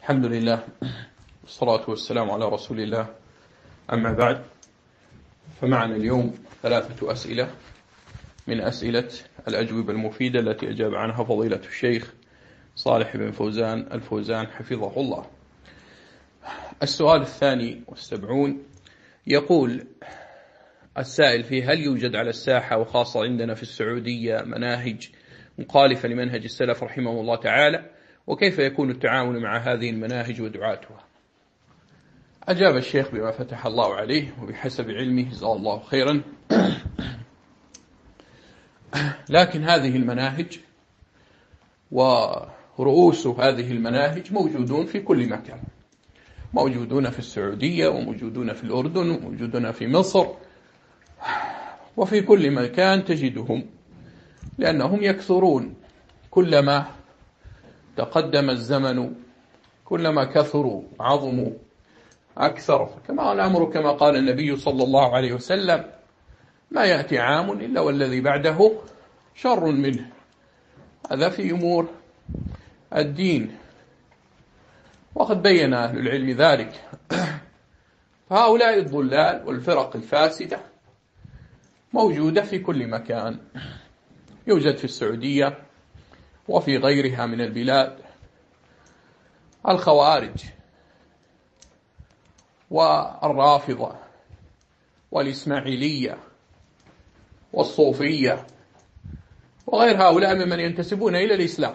الحمد لله والصلاة والسلام على رسول الله. أما بعد، فمعنا اليوم 3 أسئلة من أسئلة الأجوبة المفيدة التي أجاب عنها فضيلة الشيخ صالح بن فوزان الفوزان حفظه الله. السؤال 72 يقول السائل فيه: هل يوجد على الساحة وخاصة عندنا في السعودية مناهج مخالفة لمنهج السلف رحمه الله تعالى؟ وكيف يكون التعامل مع هذه المناهج ودعاتها؟ أجاب الشيخ بما فتح الله عليه وبحسب علمه جزاه الله خيرا. لكن هذه المناهج ورؤوس هذه المناهج موجودون في كل مكان، موجودون في السعودية وموجودون في الأردن وموجودون في مصر، وفي كل مكان تجدهم، لأنهم يكثرون كلما تقدم الزمن، كلما كثروا عظموا أكثر. كما الأمر كما قال النبي صلى الله عليه وسلم: ما يأتي عام إلا والذي بعده شر منه. هذا في أمور الدين، وقد بين أهل العلم ذلك. فهؤلاء الضلال والفرق الفاسدة موجودة في كل مكان، يوجد في السعودية وفي غيرها من البلاد. الخوارج والرافضة والإسماعيلية والصوفية وغير هؤلاء ممن ينتسبون إلى الإسلام.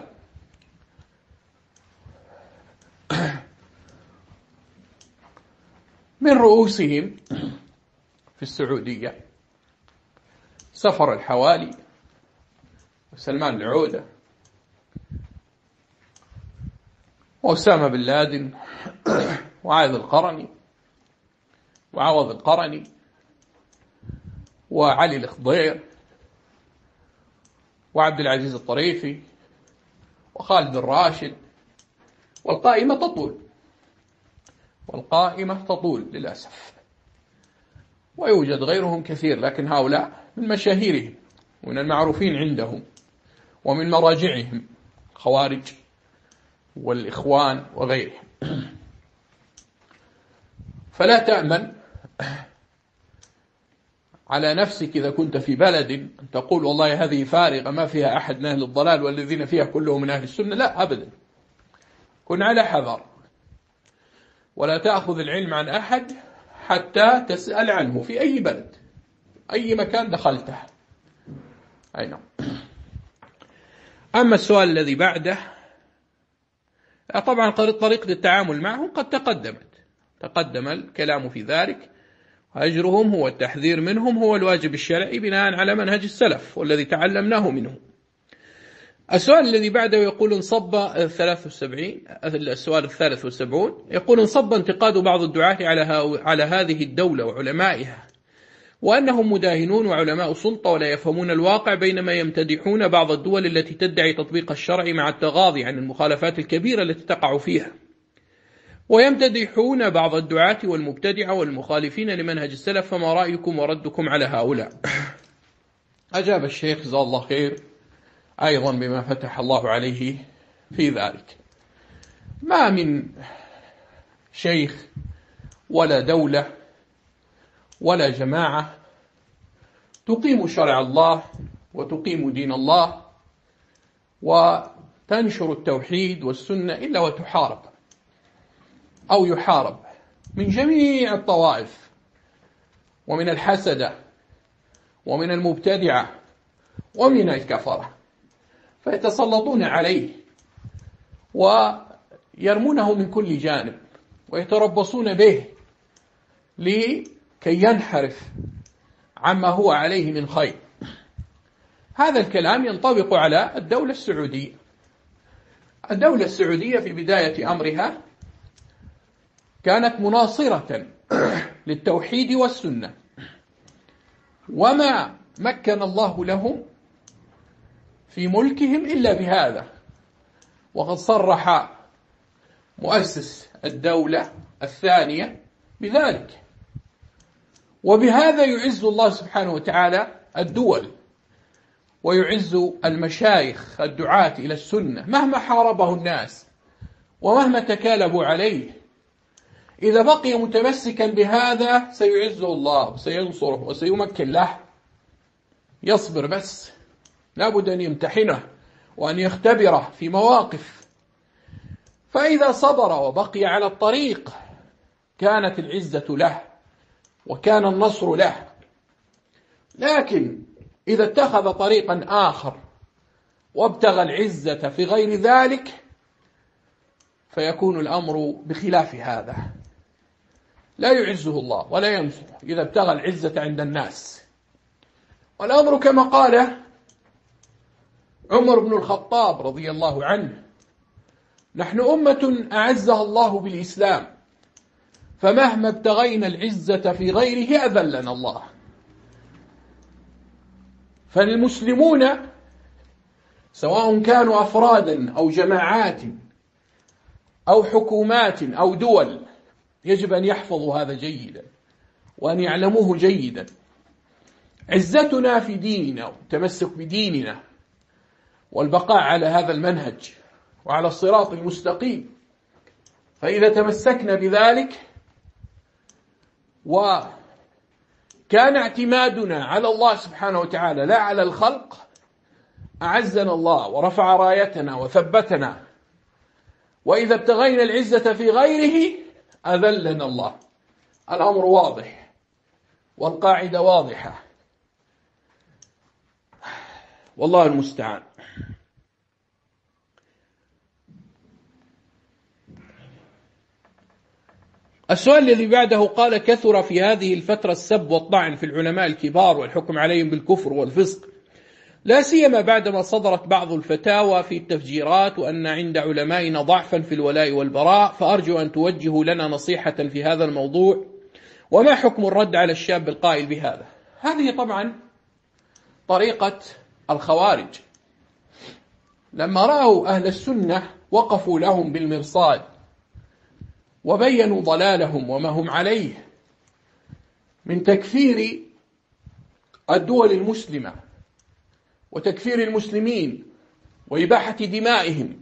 من رؤوسهم في السعودية سفر الحوالي وسلمان العودة وأسامة بن لادن وعايض القرني وعوض القرني وعلي الخضير وعبد العزيز الطريفي وخالد الراشد، والقائمة تطول للأسف. ويوجد غيرهم كثير، لكن هؤلاء من مشاهيرهم ومن المعروفين عندهم ومن مراجعهم، خوارج والإخوان وغيرهم. فلا تأمن على نفسك إذا كنت في بلد أن تقول والله هذه فارغة ما فيها أحد من أهل الضلال والذين فيها كلهم من أهل السنة. لا أبدا، كن على حذر، ولا تأخذ العلم عن أحد حتى تسأل عنه في أي بلد، أي مكان دخلته. أي نعم. أما السؤال الذي بعده، طبعا طريقة التعامل معهم قد تقدم الكلام في ذلك. أجرهم هو التحذير منهم، هو الواجب الشرعي بناء على منهج السلف والذي تعلمناه منه. السؤال الذي بعده يقول: انصب 73. السؤال 73 يقول: انصب انتقاد بعض الدعاة على هذه الدولة وعلمائها، وأنهم مداهنون وعلماء سلطة ولا يفهمون الواقع، بينما يمتدحون بعض الدول التي تدعي تطبيق الشرع مع التغاضي عن المخالفات الكبيرة التي تقع فيها، ويمتدحون بعض الدعاة والمبتدعة والمخالفين لمنهج السلف. فما رأيكم وردكم على هؤلاء؟ أجاب الشيخ جزاه الله خير أيضا بما فتح الله عليه في ذلك. ما من شيخ ولا دولة ولا جماعة تقيم شرع الله وتقيم دين الله وتنشر التوحيد والسنة إلا وتحارب أو يحارب من جميع الطوائف، ومن الحسدة ومن المبتدعة ومن الكفرة، فيتسلطون عليه ويرمونه من كل جانب ويتربصون به لكي ينحرف عما هو عليه من خير. هذا الكلام ينطبق على الدولة السعودية. الدولة السعودية في بداية أمرها كانت مناصرة للتوحيد والسنة، وما مكن الله لهم في ملكهم إلا بهذا. وقد صرح مؤسس الدولة الثانية بذلك، وبهذا يعز الله سبحانه وتعالى الدول ويعز المشايخ الدعاة إلى السنة مهما حاربه الناس ومهما تكالبوا عليه إذا بقي متمسكا بهذا سيعزه الله وسينصره وسيمكن له. يصبر بس، لابد أن يمتحنه وأن يختبره في مواقف، فإذا صبر وبقي على الطريق كانت العزة له وكان النصر له. لكن إذا اتخذ طريقا آخر وابتغى العزة في غير ذلك فيكون الأمر بخلاف هذا، لا يعزه الله ولا ينصره إذا ابتغى العزة عند الناس. والأمر كما قال عمر بن الخطاب رضي الله عنه: نحن أمة أعزها الله بالإسلام، فمهما ابتغينا العزة في غيره أذلنا الله. فالمسلمون سواء كانوا أفرادا أو جماعات أو حكومات أو دول يجب أن يحفظوا هذا جيدا وأن يعلموه جيدا. عزتنا في ديننا والتمسك بديننا والبقاء على هذا المنهج وعلى الصراط المستقيم. فإذا تمسكنا بذلك وكان اعتمادنا على الله سبحانه وتعالى لا على الخلق أعزنا الله ورفع رايتنا وثبتنا. وإذا ابتغينا العزة في غيره أذلنا الله. الأمر واضح والقاعدة واضحة، والله المستعان. السؤال الذي بعده قال: كثر في هذه الفترة السب والطعن في العلماء الكبار والحكم عليهم بالكفر والفسق، لا سيما بعدما صدرت بعض الفتاوى في التفجيرات وأن عند علمائنا ضعفا في الولاء والبراء، فأرجو أن توجهوا لنا نصيحة في هذا الموضوع، وما حكم الرد على الشاب القائل بهذا؟ هذه طبعا طريقة الخوارج، لما رأوا أهل السنة وقفوا لهم بالمرصاد وبينوا ضلالهم وما هم عليه من تكفير الدول المسلمة وتكفير المسلمين وإباحة دمائهم،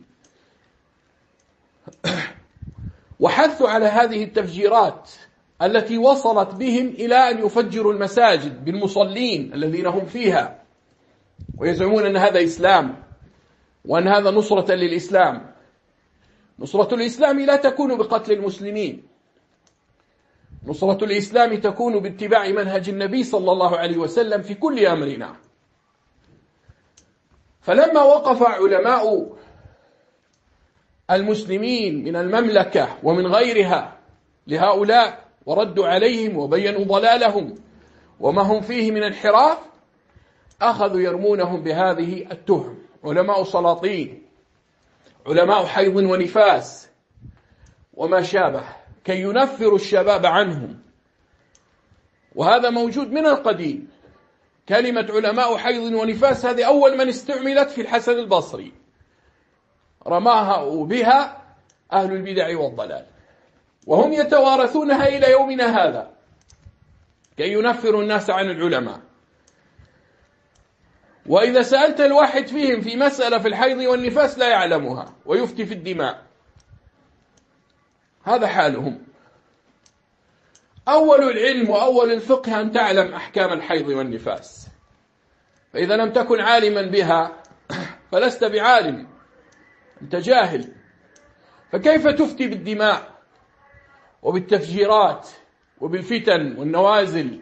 وحثوا على هذه التفجيرات التي وصلت بهم إلى أن يفجروا المساجد بالمصلين الذين هم فيها، ويزعمون أن هذا إسلام وأن هذا نصرة للإسلام. نصرة الإسلام لا تكون بقتل المسلمين، نصرة الإسلام تكون باتباع منهج النبي صلى الله عليه وسلم في كل أمرنا. فلما وقف علماء المسلمين من المملكة ومن غيرها لهؤلاء وردوا عليهم وبينوا ضلالهم وما هم فيه من انحراف، أخذوا يرمونهم بهذه التهم: علماء سلاطين، علماء حيض ونفاس وما شابه، كي ينفروا الشباب عنهم. وهذا موجود من القديم. كلمة علماء حيض ونفاس هذه أول من استعملت في الحسن البصري، رماها بها أهل البدع والضلال، وهم يتوارثونها إلى يومنا هذا كي ينفروا الناس عن العلماء. وإذا سألت الواحد فيهم في مسألة في الحيض والنفاس لا يعلمها ويفتي في الدماء. هذا حالهم. أول العلم وأول الفقه أن تعلم أحكام الحيض والنفاس، فإذا لم تكن عالما بها فلست بعالم، أنت جاهل. فكيف تفتي بالدماء وبالتفجيرات وبالفتن والنوازل؟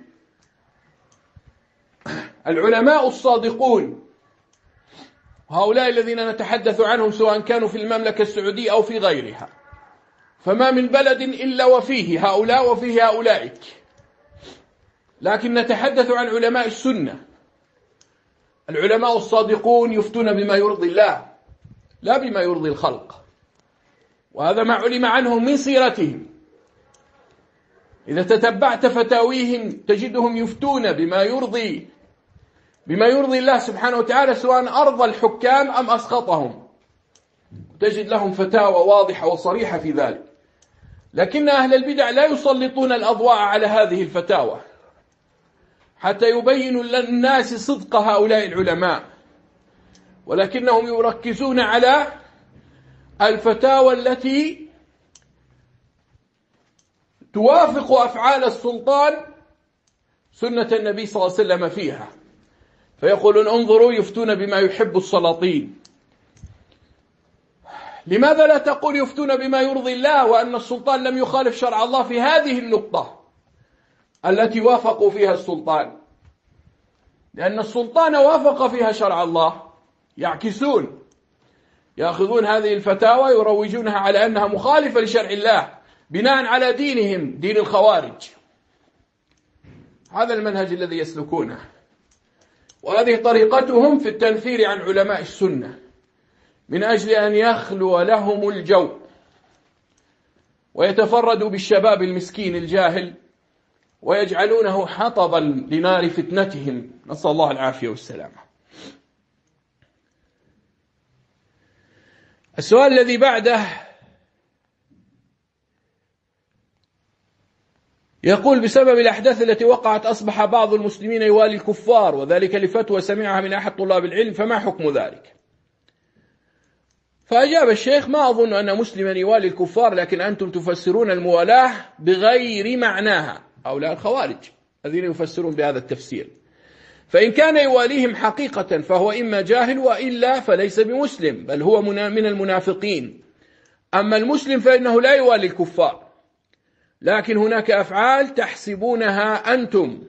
العلماء الصادقون هؤلاء الذين نتحدث عنهم سواء كانوا في المملكة السعودية أو في غيرها، فما من بلد إلا وفيه هؤلاء وفيه هؤلاء، لكن نتحدث عن علماء السنة. العلماء الصادقون يفتون بما يرضي الله لا بما يرضي الخلق، وهذا ما علم عنهم من سيرتهم. إذا تتبعت فتاويهم تجدهم يفتون بما يرضي الله سبحانه وتعالى، سواء أرضى الحكام أم أسقطهم، تجد لهم فتاوى واضحة وصريحة في ذلك. لكن أهل البدع لا يسلطون الأضواء على هذه الفتاوى حتى يبينوا للناس صدق هؤلاء العلماء، ولكنهم يركزون على الفتاوى التي توافق أفعال السلطان سنة النبي صلى الله عليه وسلم فيها، فيقولون انظروا يفتون بما يحب السلاطين. لماذا لا تقول يفتون بما يرضي الله وأن السلطان لم يخالف شرع الله في هذه النقطة التي وافقوا فيها السلطان؟ لأن السلطان وافق فيها شرع الله. يعكسون، يأخذون هذه الفتاوى يروجونها على أنها مخالفة لشرع الله بناء على دينهم، دين الخوارج. هذا المنهج الذي يسلكونه، وهذه طريقتهم في التنفير عن علماء السنة من أجل أن يخلو لهم الجو ويتفردوا بالشباب المسكين الجاهل ويجعلونه حطبا لنار فتنتهم، نسأل الله العافية والسلامة. السؤال الذي بعده يقول: بسبب الأحداث التي وقعت أصبح بعض المسلمين يوالي الكفار، وذلك لفتوى سمعها من أحد طلاب العلم، فما حكم ذلك؟ فأجاب الشيخ: ما أظن أن مسلما يوالي الكفار، لكن أنتم تفسرون الموالاة بغير معناها، هؤلاء الخوارج الذين يفسرون بهذا التفسير. فإن كان يواليهم حقيقة فهو إما جاهل وإلا فليس بمسلم، بل هو من المنافقين. أما المسلم فإنه لا يوالي الكفار، لكن هناك أفعال تحسبونها أنتم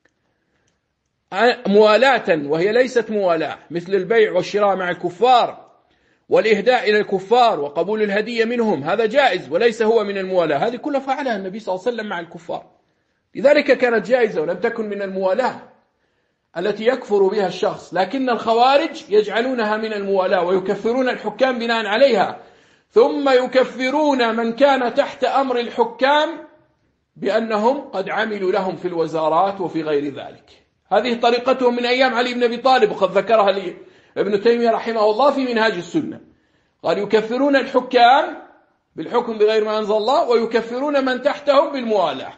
موالاة وهي ليست موالاة، مثل البيع والشراء مع الكفار والإهداء إلى الكفار وقبول الهدية منهم، هذا جائز وليس هو من الموالاة. هذه كلها فعلها النبي صلى الله عليه وسلم مع الكفار، لذلك كانت جائزة ولم تكن من الموالاة التي يكفر بها الشخص. لكن الخوارج يجعلونها من الموالاة ويكفرون الحكام بناء عليها، ثم يكفرون من كان تحت أمر الحكام بأنهم قد عملوا لهم في الوزارات وفي غير ذلك. هذه طريقتهم من أيام علي بن أبي طالب، وقد ذكرها لي ابن تيمية رحمه الله في منهاج السنة. قال: يكفرون الحكام بالحكم بغير ما أنزل الله، ويكفرون من تحتهم بالموالاة،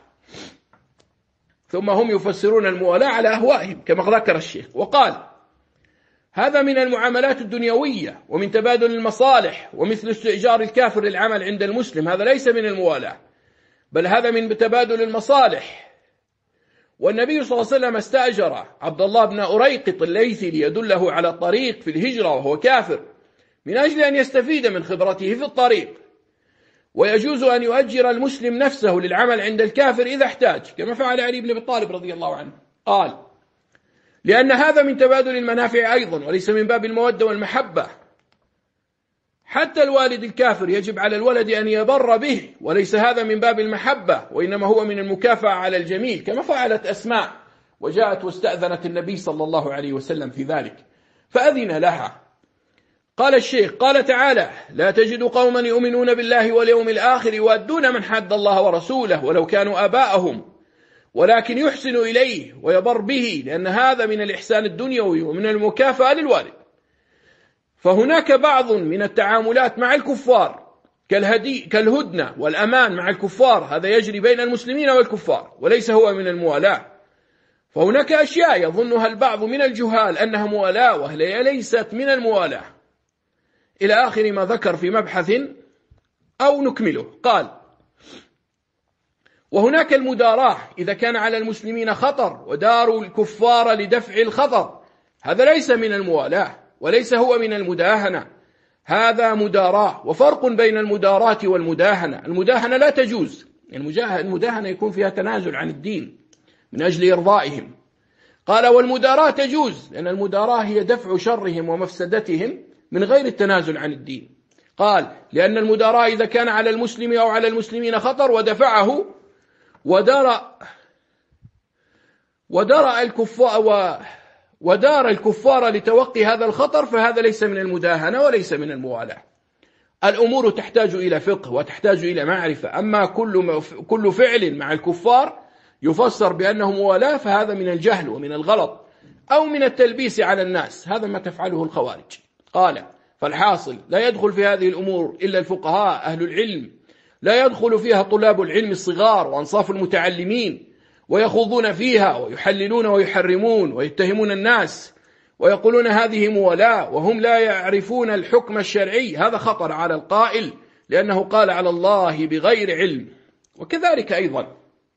ثم هم يفسرون الموالاة على أهوائهم كما ذكر الشيخ. وقال: هذا من المعاملات الدنيوية ومن تبادل المصالح، ومثل استئجار الكافر للعمل عند المسلم، هذا ليس من الموالاة، بل هذا من تبادل المصالح. والنبي صلى الله عليه وسلم استأجر عبد الله بن أريقط الليثي ليدله على الطريق في الهجرة وهو كافر، من أجل أن يستفيد من خبرته في الطريق. ويجوز أن يؤجر المسلم نفسه للعمل عند الكافر إذا احتاج، كما فعل علي بن أبي طالب رضي الله عنه. قال: لأن هذا من تبادل المنافع أيضا، وليس من باب المودة والمحبة. حتى الوالد الكافر يجب على الولد أن يبر به، وليس هذا من باب المحبة، وإنما هو من المكافأة على الجميل، كما فعلت أسماء وجاءت واستأذنت النبي صلى الله عليه وسلم في ذلك فأذن لها. قال الشيخ: قال تعالى: لا تجد قوما يؤمنون بالله واليوم الآخر يوادون من حد الله ورسوله ولو كانوا آباءهم، ولكن يحسن إليه ويبر به، لأن هذا من الإحسان الدنيوي ومن المكافأة للوالد. فهناك بعض من التعاملات مع الكفار كالهدنة والأمان مع الكفار، هذا يجري بين المسلمين والكفار وليس هو من الموالاة. فهناك أشياء يظنها البعض من الجهال أنها موالاة وهي ليست من الموالاة، إلى آخر ما ذكر في مبحث أو نكمله. قال: وهناك المداراة إذا كان على المسلمين خطر وداروا الكفار لدفع الخطر، هذا ليس من الموالاة وليس هو من المداهنة، هذا مداراة. وفرق بين المداراة والمداهنة: المداهنة لا تجوز، المداهنة يكون فيها تنازل عن الدين من أجل إرضائهم. قال: والمداراة تجوز، لأن المداراة هي دفع شرهم ومفسدتهم من غير التنازل عن الدين. قال: لأن المداراة إذا كان على المسلم أو على المسلمين خطر ودفعه ودار الكفار لتوقي هذا الخطر، فهذا ليس من المداهنة وليس من الموالاة. الأمور تحتاج إلى فقه وتحتاج إلى معرفة. أما كل فعل مع الكفار يفسر بأنه موالاة، فهذا من الجهل ومن الغلط أو من التلبيس على الناس، هذا ما تفعله الخوارج. قال: فالحاصل لا يدخل في هذه الأمور إلا الفقهاء أهل العلم، لا يدخل فيها طلاب العلم الصغار وأنصاف المتعلمين، ويخوضون فيها ويحللون ويحرمون ويتهمون الناس ويقولون هذه موالاة وهم لا يعرفون الحكم الشرعي، هذا خطر على القائل لأنه قال على الله بغير علم. وكذلك أيضا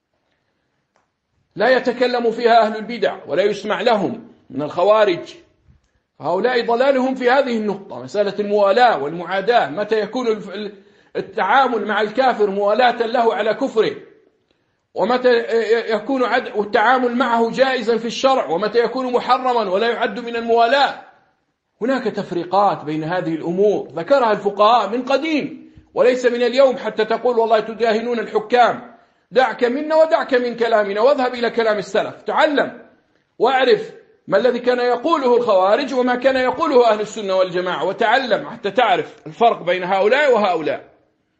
لا يتكلم فيها أهل البدع ولا يسمع لهم من الخوارج، هؤلاء ضلالهم في هذه النقطة، مسألة الموالاة والمعاداة، متى يكون التعامل مع الكافر موالاة له على كفره، ومتى يكون التعامل معه جائزا في الشرع، ومتى يكون محرما ولا يعد من الموالاة. هناك تفريقات بين هذه الأمور ذكرها الفقهاء من قديم وليس من اليوم، حتى تقول والله تداهنون الحكام. دعك منا ودعك من كلامنا واذهب إلى كلام السلف، تعلم واعرف ما الذي كان يقوله الخوارج وما كان يقوله أهل السنة والجماعة، وتعلم حتى تعرف الفرق بين هؤلاء وهؤلاء.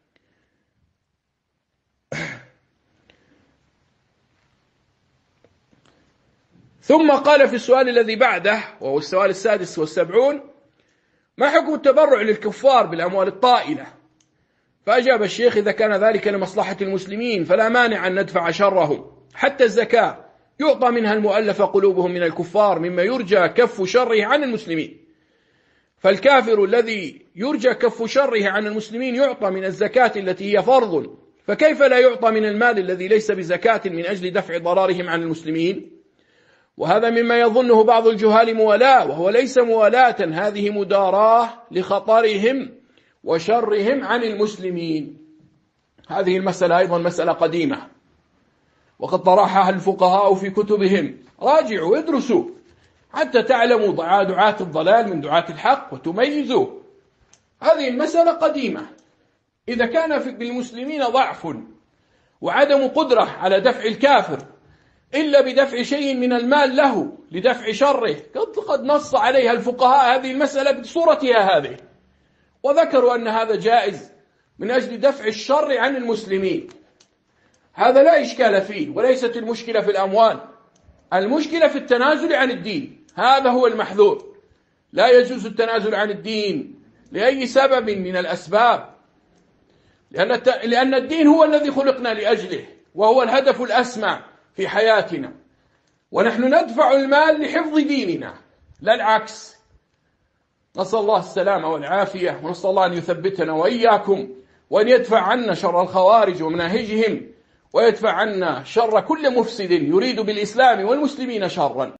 ثم قال في السؤال الذي بعده وهو السؤال 76: ما حكم التبرع للكفار بالأموال الطائلة؟ فأجاب الشيخ: إذا كان ذلك لمصلحة المسلمين فلا مانع أن ندفع شرهم، حتى الزكاة يعطى منها المؤلف قلوبهم من الكفار مما يرجى كف شره عن المسلمين، فالكافر الذي يرجى كف شره عن المسلمين يعطى من الزكاة التي هي فرض، فكيف لا يعطى من المال الذي ليس بزكاة من أجل دفع ضرارهم عن المسلمين؟ وهذا مما يظنه بعض الجهال موالاة، وهو ليس موالاة، هذه مداراة لخطرهم وشرهم عن المسلمين. هذه المسألة أيضا مسألة قديمة وقد طرحها الفقهاء في كتبهم، راجعوا ادرسوا حتى تعلموا دعاة الضلال من دعاة الحق وتميزوا. هذه المسألة قديمة. إذا كان بالمسلمين ضعف وعدم قدرة على دفع الكافر إلا بدفع شيء من المال له لدفع شره، قد نص عليها الفقهاء هذه المسألة بصورتها هذه، وذكروا أن هذا جائز من أجل دفع الشر عن المسلمين. هذا لا إشكال فيه، وليست المشكلة في الأموال، المشكلة في التنازل عن الدين، هذا هو المحذور. لا يجوز التنازل عن الدين لأي سبب من الأسباب، لأن الدين هو الذي خلقنا لأجله، وهو الهدف الأسمى في حياتنا، ونحن ندفع المال لحفظ ديننا لا العكس. نسأل الله السلامة والعافية، ونسأل الله أن يثبتنا وإياكم، وأن يدفع عنا شر الخوارج ومناهجهم، ويدفع عنا شر كل مفسد يريد بالإسلام والمسلمين شرا.